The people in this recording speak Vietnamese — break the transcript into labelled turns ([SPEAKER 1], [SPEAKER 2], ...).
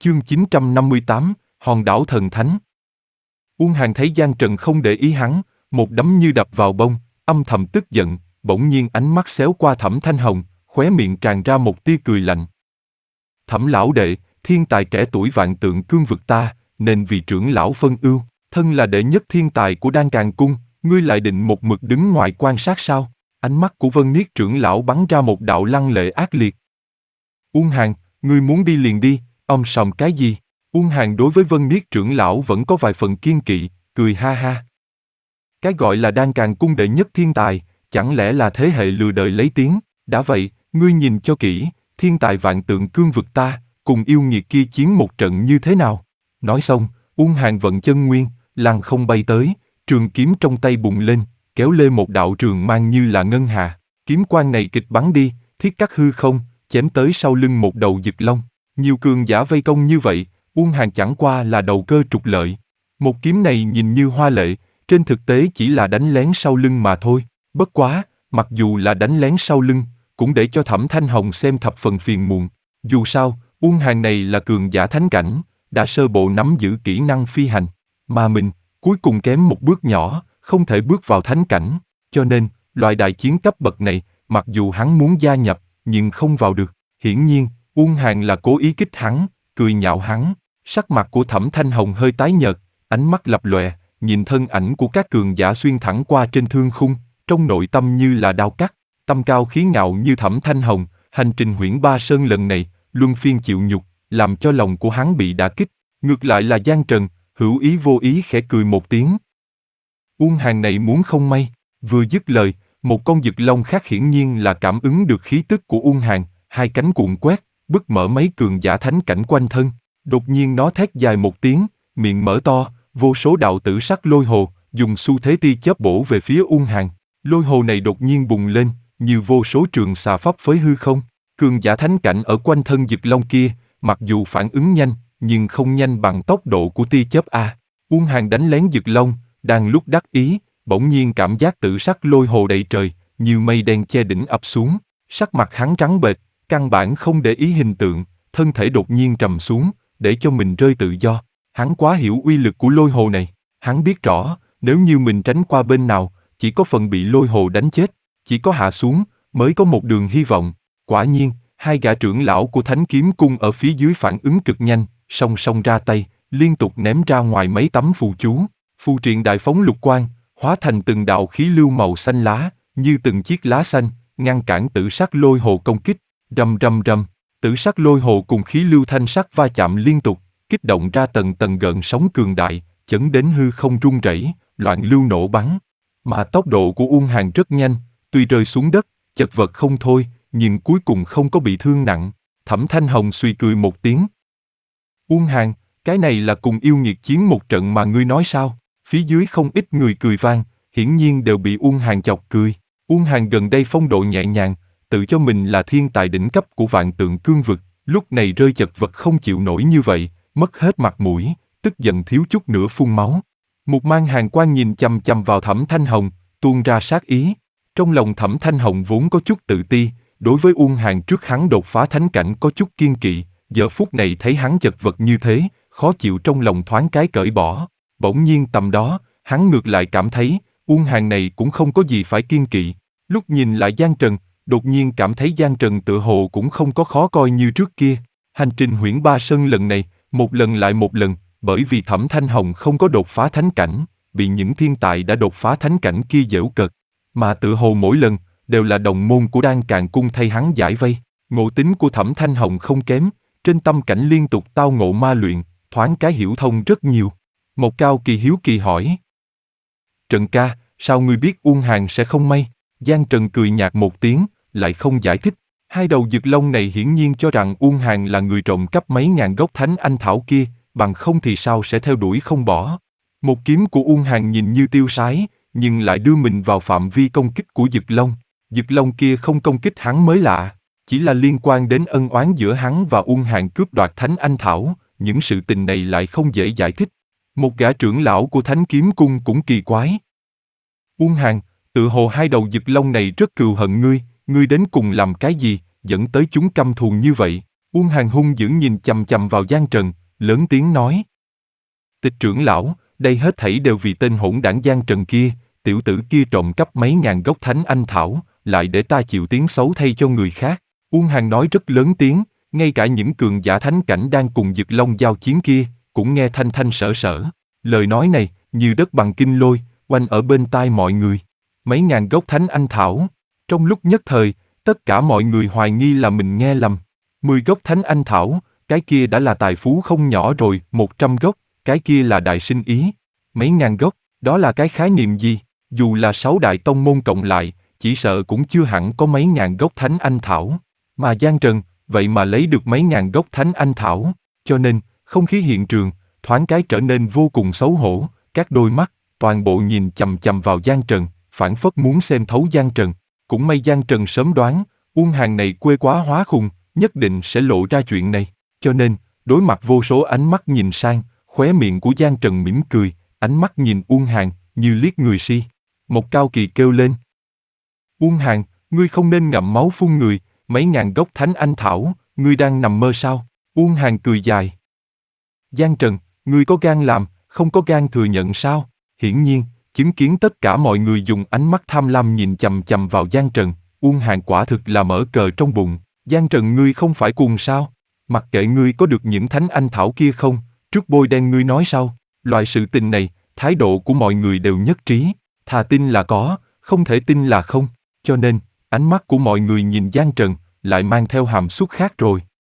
[SPEAKER 1] Chương 958, Hòn đảo thần thánh. Uông Hàn thấy Giang Trần không để ý hắn, một đấm như đập vào bông, âm thầm tức giận, bỗng nhiên ánh mắt xéo qua Thẩm Thanh Hồng, khóe miệng tràn ra một tia cười lạnh. Thẩm lão đệ, thiên tài trẻ tuổi vạn tượng cương vực ta, nên vì trưởng lão phân ưu, thân là đệ nhất thiên tài của Đan Càn Cung, ngươi lại định một mực đứng ngoài quan sát sao? Ánh mắt của Vân Niết trưởng lão bắn ra một đạo lăng lệ ác liệt. Uông Hàn, ngươi muốn đi liền đi, sòm cái gì? Uông Hàn đối với Vân Niết trưởng lão vẫn có vài phần kiên kỵ, cười ha ha. Cái gọi là Đan Càn Cung đệ nhất thiên tài, chẳng lẽ là thế hệ lừa đời lấy tiếng? Đã vậy, ngươi nhìn cho kỹ, thiên tài vạn tượng cương vực ta, cùng yêu nghiệt kia chiến một trận như thế nào? Nói xong, Uông Hàn vận chân nguyên, lăng không bay tới, trường kiếm trong tay bùng lên, kéo lê một đạo trường mang như là ngân hà. Kiếm quang này kịch bắn đi, thiết cắt hư không, chém tới sau lưng một đầu Dực Long. Nhiều cường giả vây công như vậy, Uông Hàn chẳng qua là đầu cơ trục lợi. Một kiếm này nhìn như hoa lệ, trên thực tế chỉ là đánh lén sau lưng mà thôi. Bất quá, mặc dù là đánh lén sau lưng, cũng để cho Thẩm Thanh Hồng xem thập phần phiền muộn. Dù sao, Uông Hàn này là cường giả thánh cảnh, đã sơ bộ nắm giữ kỹ năng phi hành, mà mình, cuối cùng kém một bước nhỏ, không thể bước vào thánh cảnh, cho nên, loại đại chiến cấp bậc này, mặc dù hắn muốn gia nhập, nhưng không vào được. Hiển nhiên, Uông Hàn là cố ý kích hắn, cười nhạo hắn. Sắc mặt của Thẩm Thanh Hồng hơi tái nhợt, ánh mắt lập lòe, nhìn thân ảnh của các cường giả xuyên thẳng qua trên thương khung, trong nội tâm như là đao cắt. Tâm cao khí ngạo như Thẩm Thanh Hồng, hành trình Huyễn Ba Sơn lần này, luân phiên chịu nhục, làm cho lòng của hắn bị đả kích. Ngược lại là Giang Trần, hữu ý vô ý khẽ cười một tiếng. Uông Hàn này muốn không may, vừa dứt lời, một con Dực Long khác hiển nhiên là cảm ứng được khí tức của Uông Hàn, hai cánh cuộn quét, bứt mở mấy cường giả thánh cảnh quanh thân. Đột nhiên nó thét dài một tiếng, miệng mở to, vô số đạo tử sắc lôi hồ, dùng xu thế tia chớp bổ về phía Uông Hàn. Lôi hồ này đột nhiên bùng lên, như vô số trường xà phấp phới hư không. Cường giả thánh cảnh ở quanh thân Dực Long kia, mặc dù phản ứng nhanh, nhưng không nhanh bằng tốc độ của tia chớp a. Uông Hàn đánh lén Dực Long, đang lúc đắc ý, bỗng nhiên cảm giác tử sắc lôi hồ đầy trời, như mây đen che đỉnh ập xuống. Sắc mặt hắn trắng bệch, căn bản không để ý hình tượng, thân thể đột nhiên trầm xuống, để cho mình rơi tự do. Hắn quá hiểu uy lực của lôi hồ này, hắn biết rõ, nếu như mình tránh qua bên nào, chỉ có phần bị lôi hồ đánh chết, chỉ có hạ xuống, mới có một đường hy vọng. Quả nhiên, hai gã trưởng lão của Thánh Kiếm Cung ở phía dưới phản ứng cực nhanh, song song ra tay, liên tục ném ra ngoài mấy tấm phù chú. Phù triện đại phóng lục quang, hóa thành từng đạo khí lưu màu xanh lá, như từng chiếc lá xanh, ngăn cản tử sắc lôi hồ công kích. Rầm rầm rầm, tử sắc lôi hồ cùng khí lưu thanh sắc va chạm liên tục, kích động ra tầng tầng gợn sóng cường đại, chấn đến hư không rung rẩy, loạn lưu nổ bắn. Mà tốc độ của Uông Hàn rất nhanh, tuy rơi xuống đất, chật vật không thôi, nhưng cuối cùng không có bị thương nặng. Thẩm Thanh Hồng suy cười một tiếng. Uông Hàn, cái này là cùng yêu nghiệt chiến một trận mà ngươi nói sao? Phía dưới không ít người cười vang, hiển nhiên đều bị Uông Hàn chọc cười. Uông Hàn gần đây phong độ nhẹ nhàng, tự cho mình là thiên tài đỉnh cấp của vạn tượng cương vực, lúc này rơi chật vật không chịu nổi như vậy, mất hết mặt mũi, tức giận thiếu chút nữa phun máu. Một mang hàn quang nhìn chằm chằm vào Thẩm Thanh Hồng, tuôn ra sát ý. Trong lòng Thẩm Thanh Hồng vốn có chút tự ti, đối với Uông Hàn trước hắn đột phá thánh cảnh có chút kiên kỵ, giờ phút này thấy hắn chật vật như thế, khó chịu trong lòng thoáng cái cởi bỏ. Bỗng nhiên tầm đó, hắn ngược lại cảm thấy, Uông Hàn này cũng không có gì phải kiên kỵ. Lúc nhìn lại Giang Trần, đột nhiên cảm thấy Giang Trần tựa hồ cũng không có khó coi như trước kia. Hành trình Huyễn Ba Sơn lần này, một lần lại một lần, bởi vì Thẩm Thanh Hồng không có đột phá thánh cảnh, bị những thiên tài đã đột phá thánh cảnh kia giễu cợt. Mà tựa hồ mỗi lần, đều là đồng môn của Đan Càn Cung thay hắn giải vây. Ngộ tính của Thẩm Thanh Hồng không kém, trên tâm cảnh liên tục tao ngộ ma luyện, thoáng cái hiểu thông rất nhiều. Một Cao Kỳ hiếu kỳ hỏi. Trần ca, sao ngươi biết Uông Hàn sẽ không may? Giang Trần cười nhạt một tiếng, lại không giải thích. Hai đầu Dực Long này hiển nhiên cho rằng Uông Hàn là người trộm cắp mấy ngàn gốc thánh anh thảo kia, bằng không thì sao sẽ theo đuổi không bỏ. Một kiếm của Uông Hàn nhìn như tiêu sái, nhưng lại đưa mình vào phạm vi công kích của Dực Long. Dực Long kia không công kích hắn mới lạ, chỉ là liên quan đến ân oán giữa hắn và Uông Hàn cướp đoạt thánh anh thảo, những sự tình này lại không dễ giải thích. Một gã trưởng lão của Thánh Kiếm Cung cũng kỳ quái. Uông Hàn, tự hồ hai đầu Dực Long này rất cừu hận ngươi đến cùng làm cái gì, dẫn tới chúng căm thù như vậy? Uông Hàn hung dữ nhìn chằm chằm vào Giang Trần, lớn tiếng nói. Tịch trưởng lão, đây hết thảy đều vì tên hỗn đảng Giang Trần kia, tiểu tử kia trộm cắp mấy ngàn gốc thánh anh thảo, lại để ta chịu tiếng xấu thay cho người khác. Uông Hàn nói rất lớn tiếng, ngay cả những cường giả thánh cảnh đang cùng Dực Long giao chiến kia, cũng nghe thanh thanh sở sở. Lời nói này, như đất bằng kinh lôi, oanh ở bên tai mọi người. Mấy ngàn gốc thánh anh thảo. Trong lúc nhất thời, tất cả mọi người hoài nghi là mình nghe lầm. 10 gốc thánh anh thảo, cái kia đã là tài phú không nhỏ rồi, 100 gốc, cái kia là đại sinh ý. Mấy ngàn gốc, đó là cái khái niệm gì? Dù là 6 đại tông môn cộng lại, chỉ sợ cũng chưa hẳn có mấy ngàn gốc thánh anh thảo. Mà Giang Trần, vậy mà lấy được mấy ngàn gốc thánh anh thảo. Cho nên, không khí hiện trường, thoáng cái trở nên vô cùng xấu hổ, các đôi mắt, toàn bộ nhìn chằm chằm vào Giang Trần, phảng phất muốn xem thấu Giang Trần. Cũng may Giang Trần sớm đoán, Uông Hàn này quê quá hóa khùng, nhất định sẽ lộ ra chuyện này. Cho nên, đối mặt vô số ánh mắt nhìn sang, khóe miệng của Giang Trần mỉm cười, ánh mắt nhìn Uông Hàn, như liếc người si. Một Cao Kỳ kêu lên. Uông Hàn, ngươi không nên ngậm máu phun người, mấy ngàn gốc thánh anh thảo, ngươi đang nằm mơ sao? Uông Hàn cười dài. Giang Trần, ngươi có gan làm, không có gan thừa nhận sao? Hiển nhiên, chứng kiến tất cả mọi người dùng ánh mắt tham lam nhìn chằm chằm vào Giang Trần, Uông Hàn quả thực là mở cờ trong bụng. Giang Trần, ngươi không phải cuồng sao? Mặc kệ ngươi có được những thánh anh thảo kia không, trước bôi đen ngươi nói sau. Loại sự tình này, thái độ của mọi người đều nhất trí, thà tin là có, không thể tin là không. Cho nên, ánh mắt của mọi người nhìn Giang Trần, lại mang theo hàm xúc khác rồi.